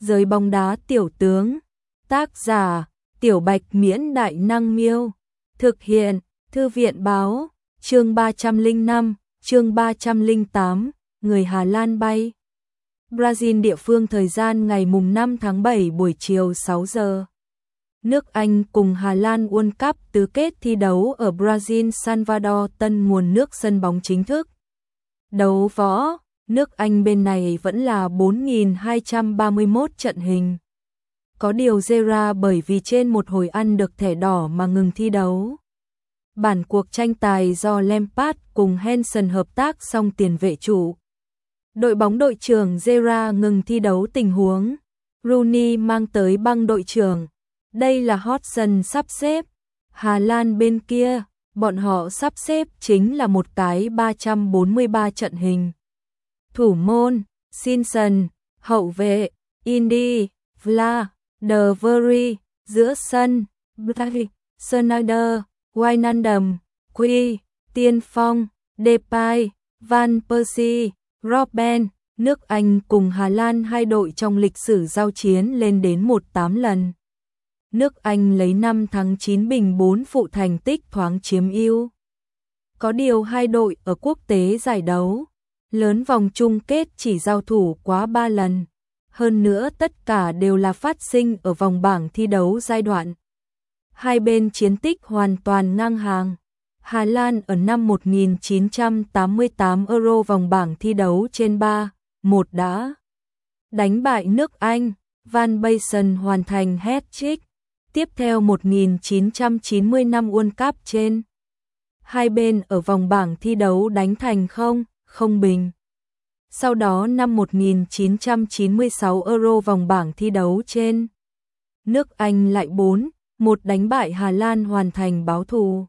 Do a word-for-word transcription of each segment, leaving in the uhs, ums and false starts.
Giới bóng đá tiểu tướng. Tác giả: Tiểu Bạch Miễn Đại Năng Miêu. Thực hiện: Thư viện Báo. Chương ba trăm lẻ năm, chương ba trăm lẻ tám, người Hà Lan bay. Brazil địa phương thời gian ngày mùng năm tháng bảy buổi chiều sáu giờ. Nước Anh cùng Hà Lan World Cup tứ kết thi đấu ở Brazil Salvador tân nguồn nước sân bóng chính thức. Đấu võ, nước Anh bên này vẫn là bốn nghìn hai trăm ba mươi mốt trận hình. Có điều Gera bởi vì trên một hồi ăn được thẻ đỏ mà ngừng thi đấu. Bản cuộc tranh tài do Lampard cùng Henson hợp tác xong tiền vệ trụ. Đội bóng đội trưởng Gera ngừng thi đấu tình huống. Rooney mang tới băng đội trưởng. Đây là Hodgson sắp xếp. Hà Lan bên kia, bọn họ sắp xếp chính là một cái ba trăm bốn mươi ba trận hình. Thủ môn, Simpson, hậu vệ, Indy, Vla, De Vrij, giữa sân, Blake, Sneijder, Wijnaldum, Quy, Tiên Phong, Depay, Van Persie, Robben. Nước Anh cùng Hà Lan hai đội trong lịch sử giao chiến lên đến mười tám lần. Nước Anh lấy năm thắng chín bình bốn phụ thành tích thoáng chiếm ưu. Có điều hai đội ở quốc tế giải đấu lớn vòng chung kết chỉ giao thủ quá ba lần. Hơn nữa tất cả đều là phát sinh ở vòng bảng thi đấu giai đoạn. Hai bên chiến tích hoàn toàn ngang hàng. Hà Lan ở năm một nghìn chín trăm tám mươi tám Euro vòng bảng thi đấu trên ba một đã đánh bại nước Anh. Van Basten hoàn thành hat-trick. Tiếp theo một nghìn chín trăm chín mươi năm World Cup trên. Hai bên ở vòng bảng thi đấu đánh thành không, không bình. Sau đó năm một nghìn chín trăm chín mươi sáu Euro vòng bảng thi đấu trên. Nước Anh lại bốn một đánh bại Hà Lan hoàn thành báo thù.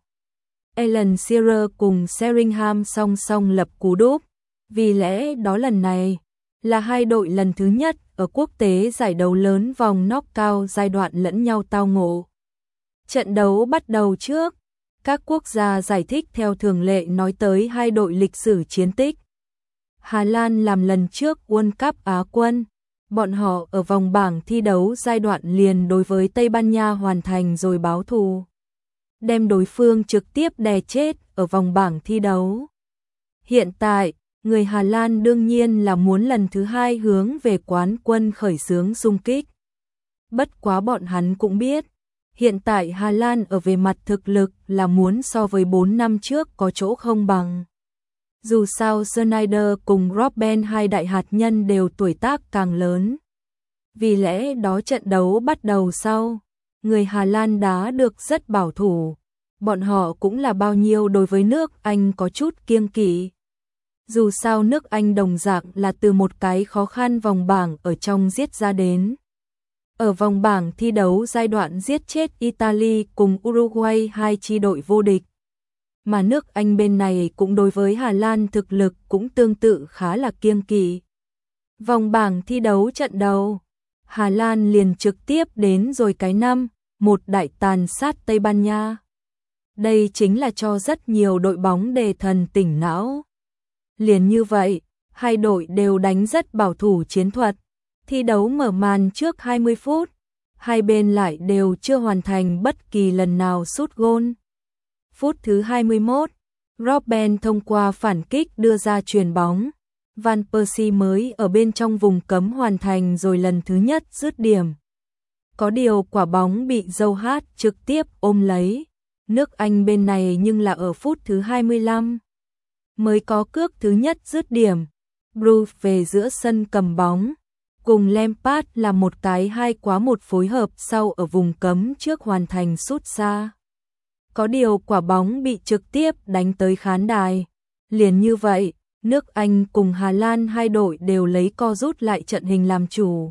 Alan Shearer cùng Sheringham song song lập cú đúp. Vì lẽ đó lần này là hai đội lần thứ nhất ở quốc tế giải đấu lớn vòng knockout giai đoạn lẫn nhau tao ngộ. Trận đấu bắt đầu trước, các quốc gia giải thích theo thường lệ nói tới hai đội lịch sử chiến tích. Hà Lan làm lần trước World Cup Á quân, bọn họ ở vòng bảng thi đấu giai đoạn liền đối với Tây Ban Nha hoàn thành rồi báo thù, đem đối phương trực tiếp đè chết ở vòng bảng thi đấu. Hiện tại, người Hà Lan đương nhiên là muốn lần thứ hai hướng về quán quân khởi xướng xung kích. Bất quá bọn hắn cũng biết, hiện tại Hà Lan ở về mặt thực lực là muốn so với bốn năm trước có chỗ không bằng. Dù sao Sneijder cùng Robben hai đại hạt nhân đều tuổi tác càng lớn. Vì lẽ đó trận đấu bắt đầu sau, người Hà Lan đá được rất bảo thủ. Bọn họ cũng là bao nhiêu đối với nước Anh có chút kiêng kỵ. Dù sao nước Anh đồng dạng là từ một cái khó khăn vòng bảng ở trong giết ra đến. Ở vòng bảng thi đấu giai đoạn giết chết Italy cùng Uruguay hai chi đội vô địch. Mà nước Anh bên này cũng đối với Hà Lan thực lực cũng tương tự khá là kiêng kỵ. Vòng bảng thi đấu trận đầu, Hà Lan liền trực tiếp đến rồi cái năm một đại tàn sát Tây Ban Nha. Đây chính là cho rất nhiều đội bóng đề thần tỉnh não. Liền như vậy, hai đội đều đánh rất bảo thủ chiến thuật. Thi đấu mở màn trước hai mươi phút, hai bên lại đều chưa hoàn thành bất kỳ lần nào sút gôn. Phút thứ hai mươi mốt, Robben thông qua phản kích đưa ra chuyền bóng. Van Persie mới ở bên trong vùng cấm hoàn thành rồi lần thứ nhất dứt điểm. Có điều quả bóng bị Joe Hart trực tiếp ôm lấy. Nước Anh bên này nhưng là ở phút thứ hai mươi lăm. Mới có cước thứ nhất dứt điểm. Bruce về giữa sân cầm bóng. Cùng Lampard là một cái hai quá một phối hợp sau ở vùng cấm trước hoàn thành sút xa. Có điều quả bóng bị trực tiếp đánh tới khán đài. Liền như vậy, nước Anh cùng Hà Lan hai đội đều lấy co rút lại trận hình làm chủ.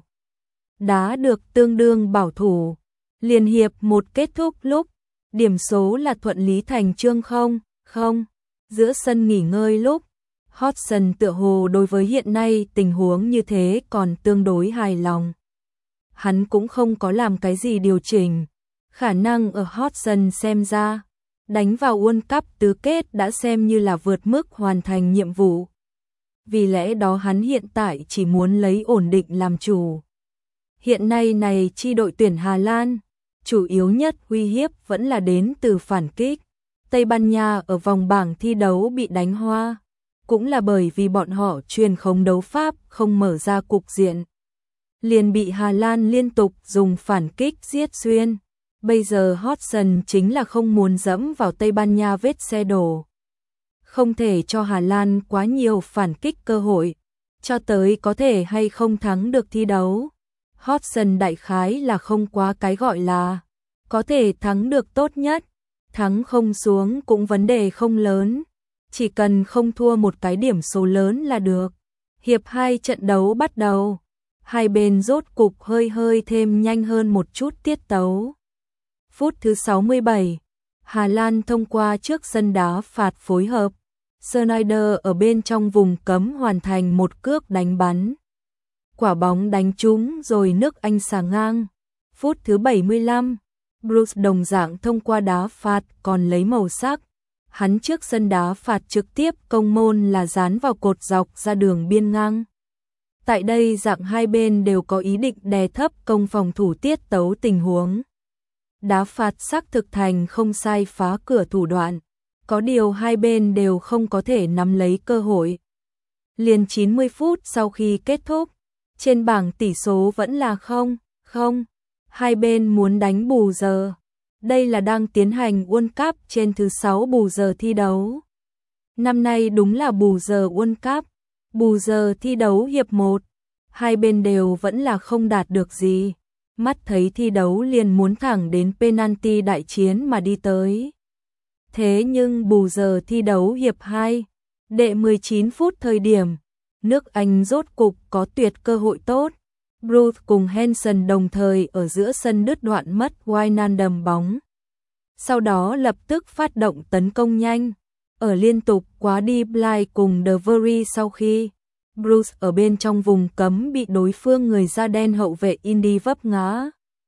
Đá được tương đương bảo thủ. Liền hiệp một kết thúc lúc, điểm số là thuận lý thành chương không, không. Giữa sân nghỉ ngơi lúc, Hodgson tựa hồ đối với hiện nay tình huống như thế còn tương đối hài lòng. Hắn cũng không có làm cái gì điều chỉnh. Khả năng ở Hodgson xem ra, đánh vào World Cup tứ kết đã xem như là vượt mức hoàn thành nhiệm vụ. Vì lẽ đó hắn hiện tại chỉ muốn lấy ổn định làm chủ. Hiện nay này chi đội tuyển Hà Lan, chủ yếu nhất uy hiếp vẫn là đến từ phản kích. Tây Ban Nha ở vòng bảng thi đấu bị đánh hoa, cũng là bởi vì bọn họ truyền khống đấu pháp không mở ra cục diện. Liền bị Hà Lan liên tục dùng phản kích giết xuyên. Bây giờ Hodgson chính là không muốn dẫm vào Tây Ban Nha vết xe đổ. Không thể cho Hà Lan quá nhiều phản kích cơ hội, cho tới có thể hay không thắng được thi đấu. Hodgson đại khái là không quá cái gọi là có thể thắng được tốt nhất, thắng không xuống cũng vấn đề không lớn, chỉ cần không thua một cái điểm số lớn là được. Hiệp hai trận đấu bắt đầu, hai bên rốt cục hơi hơi thêm nhanh hơn một chút tiết tấu. Phút thứ sáu mươi bảy, Hà Lan thông qua trước sân đá phạt phối hợp, Sneijder ở bên trong vùng cấm hoàn thành một cước đánh bắn. Quả bóng đánh trúng rồi nước Anh xà ngang. Phút thứ bảy mươi lăm, Bruce đồng dạng thông qua đá phạt còn lấy màu sắc. Hắn trước sân đá phạt trực tiếp công môn là dán vào cột dọc ra đường biên ngang. Tại đây dạng hai bên đều có ý định đè thấp công phòng thủ tiết tấu tình huống. Đá phạt xác thực thành không sai phá cửa thủ đoạn, có điều hai bên đều không có thể nắm lấy cơ hội. Liền chín mươi phút sau khi kết thúc, trên bảng tỷ số vẫn là không, không, hai bên muốn đánh bù giờ. Đây là đang tiến hành World Cup trên thứ sáu bù giờ thi đấu. Năm nay đúng là bù giờ World Cup, bù giờ thi đấu hiệp một, hai bên đều vẫn là không đạt được gì. Mắt thấy thi đấu liền muốn thẳng đến penalty đại chiến mà đi tới. Thế nhưng bù giờ thi đấu hiệp hai, đệ mười chín phút thời điểm, nước Anh rốt cục có tuyệt cơ hội tốt. Bruce cùng Hansen đồng thời ở giữa sân đứt đoạn mất Wijnaldum bóng. Sau đó lập tức phát động tấn công nhanh, ở liên tục quá đi Bly cùng De Vrij sau khi Bruce ở bên trong vùng cấm bị đối phương người da đen hậu vệ Indy vấp ngã.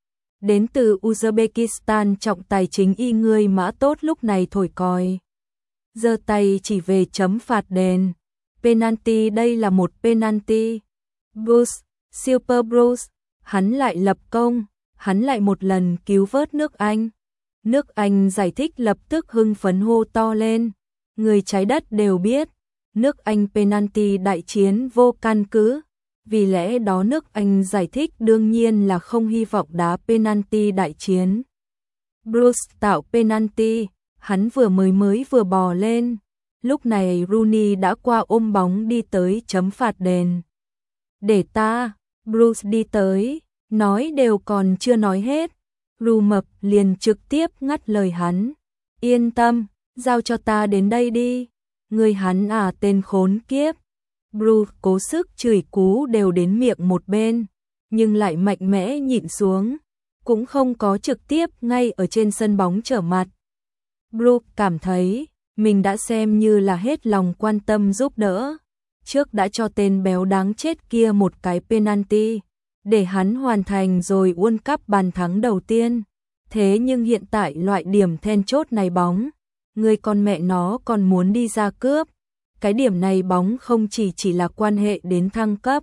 Đến từ Uzbekistan trọng tài chính y người mã tốt lúc này thổi còi. Giơ tay chỉ về chấm phạt đền. Penalty, đây là một penalty. Bruce, Super Bruce, hắn lại lập công, hắn lại một lần cứu vớt nước Anh. Nước Anh giải thích lập tức hưng phấn hô to lên. Người trái đất đều biết, nước Anh penalty đại chiến vô căn cứ. Vì lẽ đó nước Anh giải thích đương nhiên là không hy vọng đá penalty đại chiến. Bruce tạo penalty, hắn vừa mới mới vừa bò lên. Lúc này Rooney đã qua ôm bóng đi tới chấm phạt đền. Để ta, Bruce đi tới, nói đều còn chưa nói hết. Ru Mập liền trực tiếp ngắt lời hắn. Yên tâm, giao cho ta đến đây đi. Người hắn à tên khốn kiếp. Bruce cố sức chửi cú đều đến miệng một bên, nhưng lại mạnh mẽ nhịn xuống, cũng không có trực tiếp ngay ở trên sân bóng trở mặt. Bruce cảm thấy mình đã xem như là hết lòng quan tâm giúp đỡ, trước đã cho tên béo đáng chết kia một cái penalty, để hắn hoàn thành rồi World Cup bàn thắng đầu tiên. Thế nhưng hiện tại loại điểm then chốt này bóng, người con mẹ nó còn muốn đi ra cướp. Cái điểm này bóng không chỉ chỉ là quan hệ đến thăng cấp,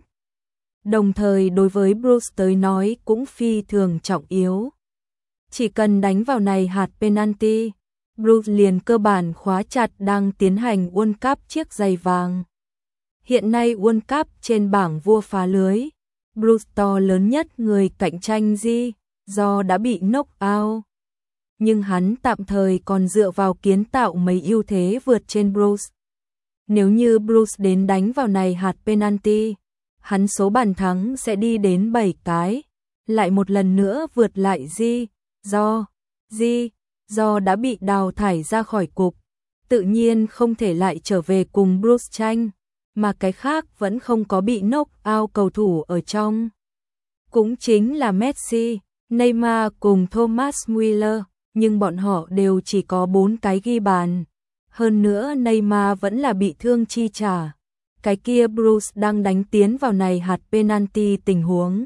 đồng thời đối với Bruce tới nói cũng phi thường trọng yếu. Chỉ cần đánh vào này hạt penalty, Bruce liền cơ bản khóa chặt đang tiến hành World Cup chiếc giày vàng. Hiện nay World Cup trên bảng vua phá lưới, Bruce to lớn nhất người cạnh tranh gì, do đã bị knock out. Nhưng hắn tạm thời còn dựa vào kiến tạo mấy ưu thế vượt trên Bruce. Nếu như Bruce đến đánh vào này hạt penalty, hắn số bàn thắng sẽ đi đến bảy cái, lại một lần nữa vượt lại Di, do, Di, do đã bị đào thải ra khỏi cục, tự nhiên không thể lại trở về cùng Bruce tranh, mà cái khác vẫn không có bị knock out cầu thủ ở trong. Cũng chính là Messi, Neymar cùng Thomas Müller, nhưng bọn họ đều chỉ có bốn cái ghi bàn. Hơn nữa Neymar vẫn là bị thương chi trả. Cái kia Bruce đang đánh tiến vào này hạt penalty tình huống.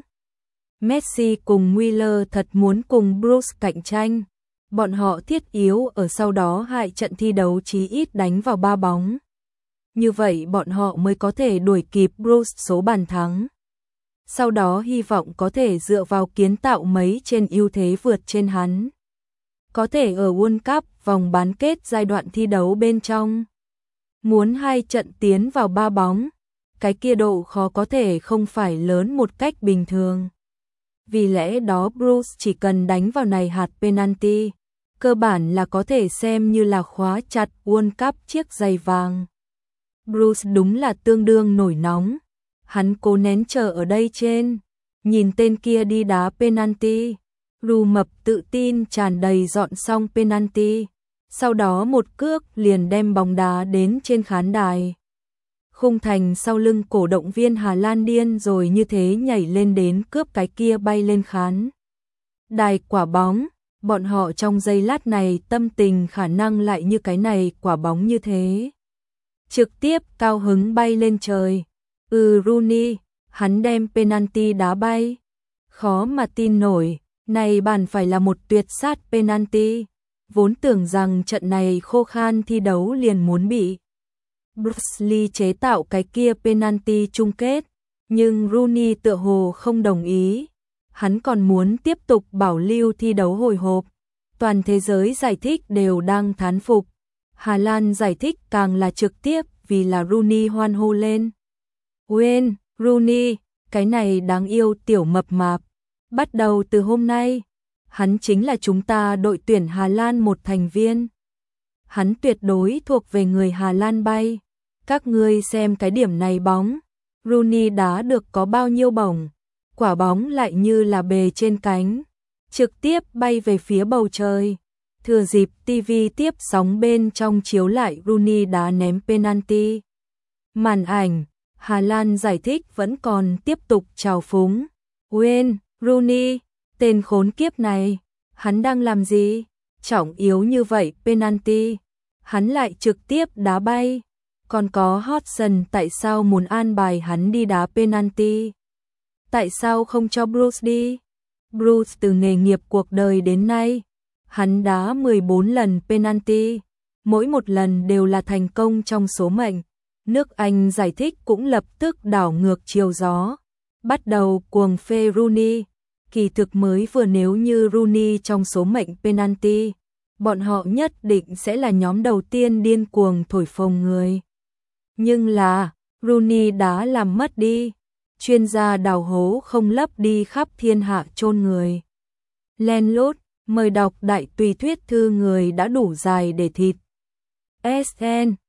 Messi cùng Müller thật muốn cùng Bruce cạnh tranh. Bọn họ thiết yếu ở sau đó hai trận thi đấu chí ít đánh vào ba bóng. Như vậy bọn họ mới có thể đuổi kịp Bruce số bàn thắng. sau đó hy vọng có thể dựa vào kiến tạo mấy trên ưu thế vượt trên hắn. Có thể ở World Cup vòng bán kết giai đoạn thi đấu bên trong. Muốn hai trận tiến vào ba bóng, cái kia độ khó có thể không phải lớn một cách bình thường. Vì lẽ đó Bruce chỉ cần đánh vào này hạt penalty, cơ bản là có thể xem như là khóa chặt World Cup chiếc giày vàng. Bruce đúng là tương đương nổi nóng. Hắn cố nén chờ ở đây trên, nhìn tên kia đi đá penalty. Ru mập tự tin tràn đầy dọn xong penalty, sau đó một cước liền đem bóng đá đến trên khán đài. Khung thành sau lưng cổ động viên Hà Lan điên rồi như thế nhảy lên đến cướp cái kia bay lên khán đài quả bóng. Bọn họ trong giây lát này tâm tình khả năng lại như cái này quả bóng như thế. Trực tiếp cao hứng bay lên trời. Ừ Rooney, hắn đem penalty đá bay. Khó mà tin nổi, này bàn phải là một tuyệt sát penalty. Vốn tưởng rằng trận này khô khan thi đấu liền muốn bị Bruce Lee chế tạo cái kia penalty chung kết, nhưng Rooney tựa hồ không đồng ý. Hắn còn muốn tiếp tục bảo lưu thi đấu hồi hộp. Toàn thế giới giải thích đều đang thán phục. Hà Lan giải thích càng là trực tiếp vì là Rooney hoan hô lên. Wayne Rooney, cái này đáng yêu tiểu mập mạp. Bắt đầu từ hôm nay, hắn chính là chúng ta đội tuyển Hà Lan một thành viên. Hắn tuyệt đối thuộc về người Hà Lan bay. Các ngươi xem cái điểm này bóng. Rooney đá được có bao nhiêu bổng. Quả bóng lại như là bề trên cánh, trực tiếp bay về phía bầu trời. Thừa dịp ti vi tiếp sóng bên trong chiếu lại Rooney đá ném penalty. Màn ảnh, Hà Lan giải thích vẫn còn tiếp tục trào phúng. Wayne Rooney, tên khốn kiếp này, hắn đang làm gì? Trọng yếu như vậy penalty, hắn lại trực tiếp đá bay. Còn có Hodgson tại sao muốn an bài hắn đi đá penalty? Tại sao không cho Bruce đi? Bruce từ nghề nghiệp cuộc đời đến nay, hắn đá mười bốn lần penalty, mỗi một lần đều là thành công trong số mệnh. Nước Anh giải thích cũng lập tức đảo ngược chiều gió, bắt đầu cuồng phê Rooney. Kỳ thực mới vừa nếu như Rooney trong số mệnh penalty, bọn họ nhất định sẽ là nhóm đầu tiên điên cuồng thổi phồng người. Nhưng là, Rooney đã làm mất đi. Chuyên gia đào hố không lấp đi khắp thiên hạ chôn người. Len lút, mời đọc đại tùy thuyết thư người đã đủ dài để thịt. ét en